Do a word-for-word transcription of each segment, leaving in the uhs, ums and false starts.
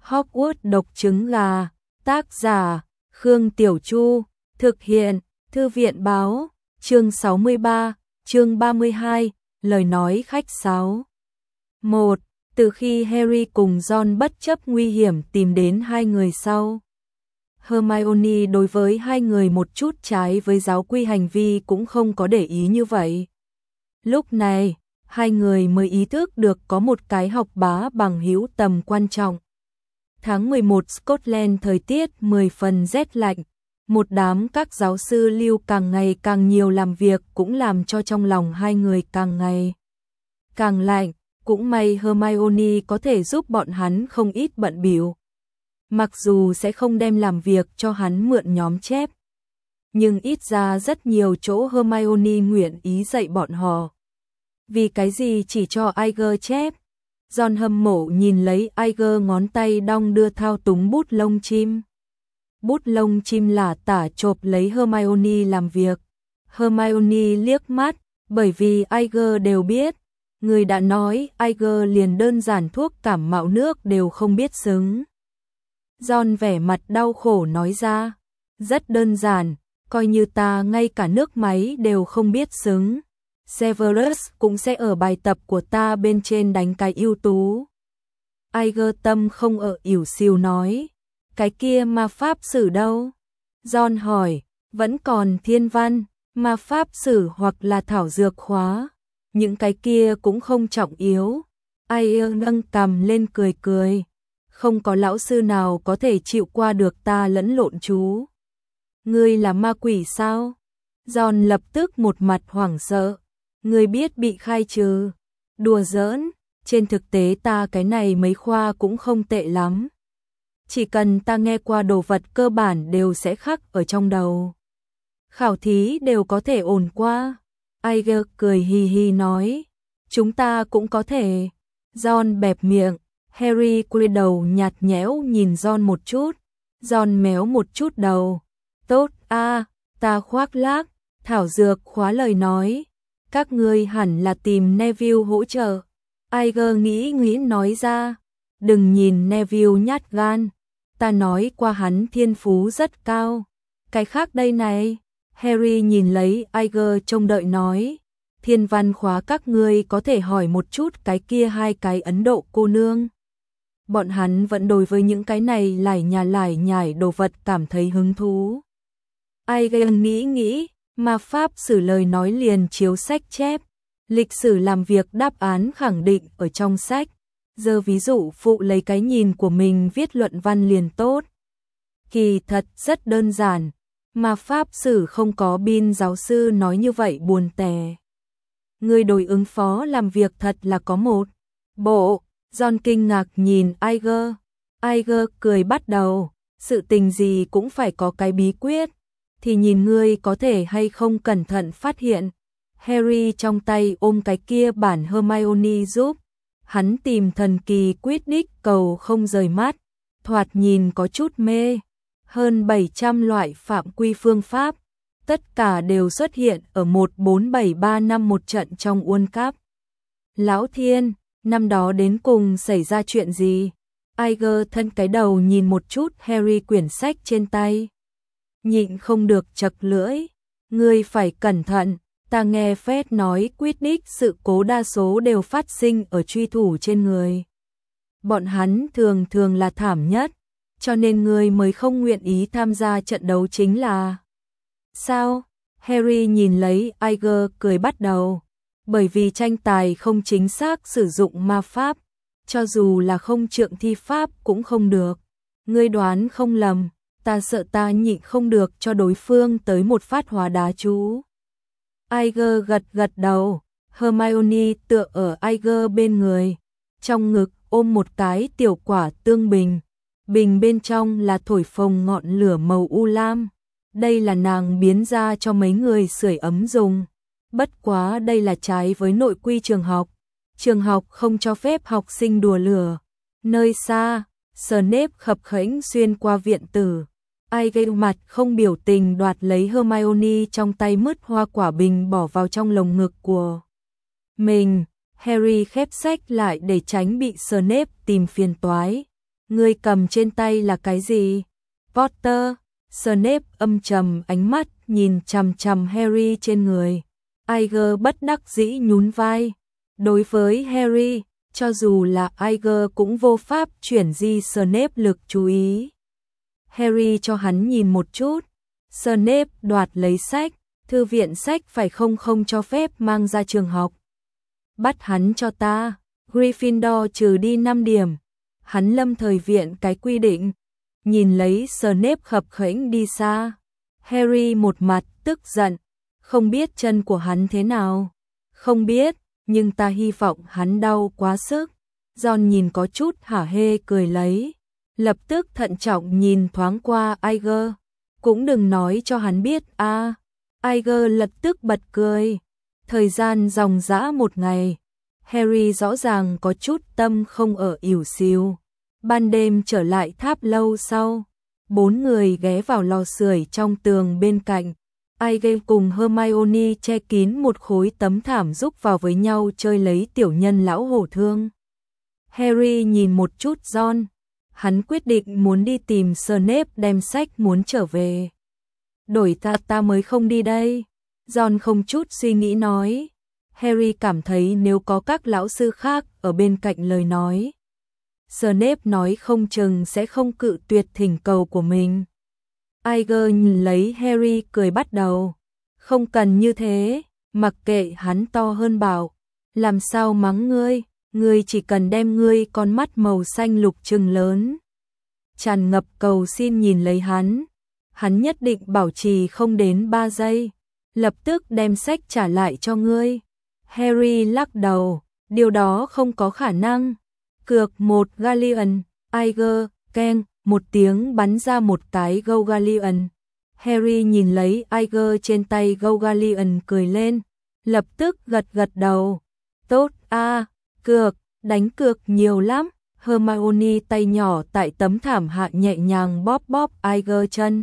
Hogwarts độc trứng gà, tác giả, Khương Tiểu Chu, thực hiện, Thư viện báo, chương sáu mươi ba, chương ba mươi hai, lời nói khách sáo. một. Từ khi Harry cùng Ron bất chấp nguy hiểm tìm đến hai người sau, Hermione đối với hai người một chút trái với giáo quy hành vi cũng không có để ý như vậy. Lúc này, hai người mới ý thức được có một cái học bá bằng hữu tầm quan trọng. Tháng mười một Scotland thời tiết mười phần rét lạnh, một đám các giáo sư lưu càng ngày càng nhiều làm việc cũng làm cho trong lòng hai người càng ngày càng lạnh, cũng may Hermione có thể giúp bọn hắn không ít bận bịu. Mặc dù sẽ không đem làm việc cho hắn mượn nhóm chép, nhưng ít ra rất nhiều chỗ Hermione nguyện ý dạy bọn họ. Vì cái gì chỉ cho Iger chép? Ron hâm mộ nhìn lấy Iger ngón tay đong đưa thao túng bút lông chim. Bút lông chim là tả chộp lấy Hermione làm việc. Hermione liếc mắt, bởi vì Iger đều biết. Người đã nói Iger liền đơn giản thuốc cảm mạo nước đều không biết xứng. Ron vẻ mặt đau khổ nói ra, rất đơn giản, coi như ta ngay cả nước máy đều không biết xứng. Severus cũng sẽ ở bài tập của ta bên trên đánh cái ưu tú. Iger tâm không ở ỉu xìu nói, cái kia ma pháp sử đâu? Ron hỏi, vẫn còn thiên văn, ma pháp sử hoặc là thảo dược khóa, những cái kia cũng không trọng yếu. Iger nâng cằm lên cười cười, không có lão sư nào có thể chịu qua được ta lẫn lộn chú. Ngươi là ma quỷ sao? Ron lập tức một mặt hoảng sợ. Ngươi biết bị khai trừ. Đùa giỡn, trên thực tế ta cái này mấy khoa cũng không tệ lắm. Chỉ cần ta nghe qua đồ vật cơ bản đều sẽ khắc ở trong đầu. Khảo thí đều có thể ổn qua. Iger cười hì hì nói, chúng ta cũng có thể. Ron bẹp miệng, Harry quay đầu nhạt nhẽo nhìn Ron một chút. Ron méo một chút đầu. Tốt a, à, ta khoác lác, thảo dược khóa lời nói. Các ngươi hẳn là tìm Neville hỗ trợ. Iger nghĩ nghĩ nói ra, đừng nhìn Neville nhát gan, ta nói qua hắn thiên phú rất cao. Cái khác đây này, Harry nhìn lấy Iger trông đợi nói, thiên văn khóa các ngươi có thể hỏi một chút cái kia hai cái Ấn Độ cô nương. Bọn hắn vẫn đối với những cái này lải nhà lải nhải đồ vật cảm thấy hứng thú. Iger nghĩ nghĩ, ma pháp sử lời nói liền chiếu sách chép, lịch sử làm việc đáp án khẳng định ở trong sách, giờ ví dụ phụ lấy cái nhìn của mình viết luận văn liền tốt. Kỳ thật rất đơn giản, ma pháp sử không có bin giáo sư nói như vậy buồn tẻ. Người đối ứng phó làm việc thật là có một bộ. Ron kinh ngạc nhìn Iger. Iger cười bắt đầu, sự tình gì cũng phải có cái bí quyết, thì nhìn ngươi có thể hay không cẩn thận phát hiện. Harry trong tay ôm cái kia bản Hermione giúp hắn tìm thần kỳ Quidditch cầu không rời mắt, thoạt nhìn có chút mê. Hơn bảy trăm loại phạm quy phương pháp, tất cả đều xuất hiện ở một bốn bảy ba năm một trận trong World Cup. Lão Thiên, năm đó đến cùng xảy ra chuyện gì? Iger thân cái đầu nhìn một chút Harry quyển sách trên tay. Nhịn không được chật lưỡi, ngươi phải cẩn thận, ta nghe Fred nói Quidditch sự cố đa số đều phát sinh ở truy thủ trên người. Bọn hắn thường thường là thảm nhất, cho nên ngươi mới không nguyện ý tham gia trận đấu chính là. Sao? Harry nhìn lấy Iger cười bắt đầu, bởi vì tranh tài không chính xác sử dụng ma pháp, cho dù là không trượng thi pháp cũng không được. Ngươi đoán không lầm. Ta sợ ta nhịn không được cho đối phương tới một phát hóa đá chú. Iger gật gật đầu, Hermione tựa ở Iger bên người, trong ngực ôm một cái tiểu quả tương bình, bình bên trong là thổi phồng ngọn lửa màu u lam. Đây là nàng biến ra cho mấy người sưởi ấm dùng. Bất quá đây là trái với nội quy trường học, trường học không cho phép học sinh đùa lửa. Nơi xa, Snape khập khẽnh xuyên qua viện tử. Iger mặt không biểu tình đoạt lấy Hermione trong tay mứt hoa quả bình bỏ vào trong lồng ngực của mình. Harry khép sách lại để tránh bị Snape tìm phiền toái. Ngươi cầm trên tay là cái gì? Potter, Snape âm trầm ánh mắt nhìn chằm chằm Harry trên người. Iger bất đắc dĩ nhún vai. Đối với Harry, cho dù là Iger cũng vô pháp chuyển di Snape lực chú ý. Harry cho hắn nhìn một chút. Snape đoạt lấy sách, thư viện sách phải không không cho phép mang ra trường học. Bắt hắn cho ta, Gryffindor trừ đi năm điểm. Hắn lâm thời viện cái quy định. Nhìn lấy Snape khập khểnh đi xa. Harry một mặt tức giận. Không biết chân của hắn thế nào. Không biết, nhưng ta hy vọng hắn đau quá sức. Ron nhìn có chút hả hê cười lấy. Lập tức thận trọng nhìn thoáng qua Iger. Cũng đừng nói cho hắn biết a. À. Iger lập tức bật cười. Thời gian dòng dã một ngày. Harry rõ ràng có chút tâm không ở ỉu xìu. Ban đêm trở lại tháp lâu sau. Bốn người ghé vào lò sưởi trong tường bên cạnh. Iger cùng Hermione che kín một khối tấm thảm rúc vào với nhau chơi lấy tiểu nhân lão hổ thương. Harry nhìn một chút Ron. Hắn quyết định muốn đi tìm Snape đem sách muốn trở về. Đổi ta ta mới không đi đây. Ron không chút suy nghĩ nói. Harry cảm thấy nếu có các lão sư khác ở bên cạnh lời nói. Snape nói không chừng sẽ không cự tuyệt thỉnh cầu của mình. Iger nhìn lấy Harry cười bắt đầu. Không cần như thế, mặc kệ hắn to hơn bảo. Làm sao mắng ngươi, ngươi chỉ cần đem ngươi con mắt màu xanh lục trừng lớn. Tràn ngập cầu xin nhìn lấy hắn. Hắn nhất định bảo trì không đến ba giây. Lập tức đem sách trả lại cho ngươi. Harry lắc đầu, điều đó không có khả năng. Cược một galleon, Iger, keng, một tiếng bắn ra một cái Go Galleon. Harry nhìn lấy Iger trên tay Go Galleon cười lên, lập tức gật gật đầu. Tốt a, à, cược, đánh cược nhiều lắm. Hermione tay nhỏ tại tấm thảm hạ nhẹ nhàng bóp bóp Iger chân.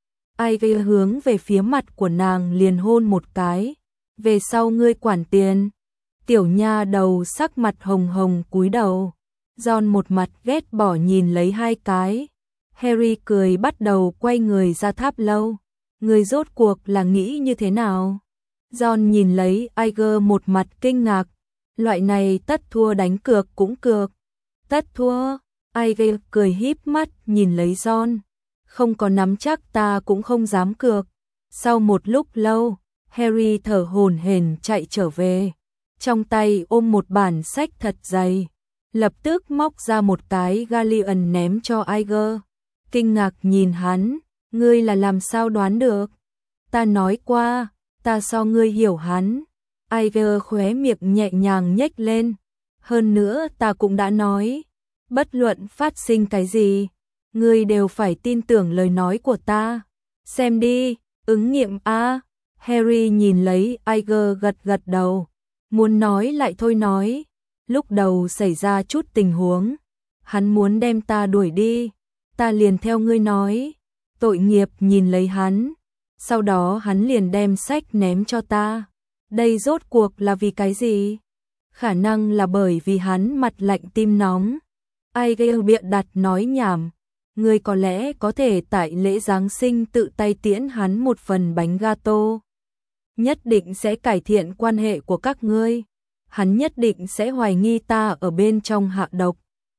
Iger hướng về phía mặt của nàng liền hôn một cái. Về sau ngươi quản tiền. Tiểu nha đầu sắc mặt hồng hồng cúi đầu. Ron một mặt ghét bỏ nhìn lấy hai cái. Harry cười bắt đầu quay người ra tháp lâu. Người rốt cuộc là nghĩ như thế nào? Ron nhìn lấy Iger một mặt kinh ngạc. Loại này tất thua đánh cược cũng cược. Tất thua? Iger cười híp mắt nhìn lấy Ron. Không có nắm chắc ta cũng không dám cược. Sau một lúc lâu, Harry thở hổn hển chạy trở về. Trong tay ôm một bản sách thật dày. Lập tức móc ra một cái galleon ném cho Iger. Kinh ngạc nhìn hắn, ngươi là làm sao đoán được? Ta nói qua, ta so ngươi hiểu hắn. Iger khóe miệng nhẹ nhàng nhếch lên. Hơn nữa ta cũng đã nói, bất luận phát sinh cái gì, ngươi đều phải tin tưởng lời nói của ta. Xem đi, ứng nghiệm a. Harry nhìn lấy Iger gật gật đầu. Muốn nói lại thôi nói. Lúc đầu xảy ra chút tình huống, hắn muốn đem ta đuổi đi, ta liền theo ngươi nói. Tội nghiệp nhìn lấy hắn, sau đó hắn liền đem sách ném cho ta. Đây rốt cuộc là vì cái gì? Khả năng là bởi vì hắn mặt lạnh tim nóng. Iger bịa đặt nói nhảm, ngươi có lẽ có thể tại lễ Giáng sinh tự tay tiễn hắn một phần bánh gato. Nhất định sẽ cải thiện quan hệ của các ngươi. Hắn nhất định sẽ hoài nghi ta ở bên trong hạ độc.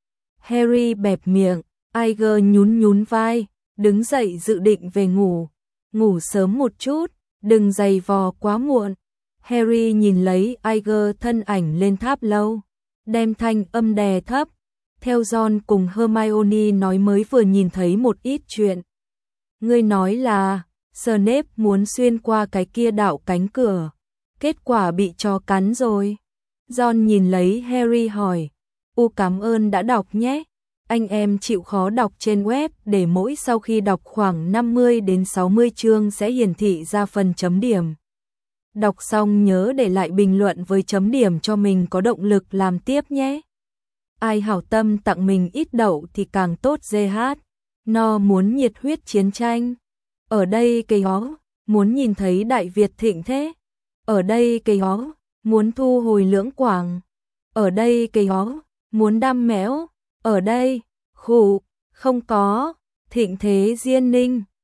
Harry bẹp miệng, Iger nhún nhún vai, đứng dậy dự định về ngủ. Ngủ sớm một chút, đừng giày vò quá muộn. Harry nhìn lấy Iger thân ảnh lên tháp lâu, đem thanh âm đè thấp. Theo Ron cùng Hermione nói mới vừa nhìn thấy một ít chuyện. Ngươi nói là Snape muốn xuyên qua cái kia đạo cánh cửa, kết quả bị chó cắn rồi. Ron nhìn lấy Harry hỏi, u cảm ơn đã đọc nhé. Anh em chịu khó đọc trên web để mỗi sau khi đọc khoảng năm mươi đến sáu mươi chương sẽ hiển thị ra phần chấm điểm. Đọc xong nhớ để lại bình luận với chấm điểm cho mình có động lực làm tiếp nhé. Ai hảo tâm tặng mình ít đậu thì càng tốt giê hát. No muốn nhiệt huyết chiến tranh. Ở đây cây hó, muốn nhìn thấy Đại Việt thịnh thế. Ở đây cây hó, muốn thu hồi lưỡng quảng. Ở đây cây hó, muốn đam méo. Ở đây, Khụ, không có, Thịnh Thế Diên Ninh.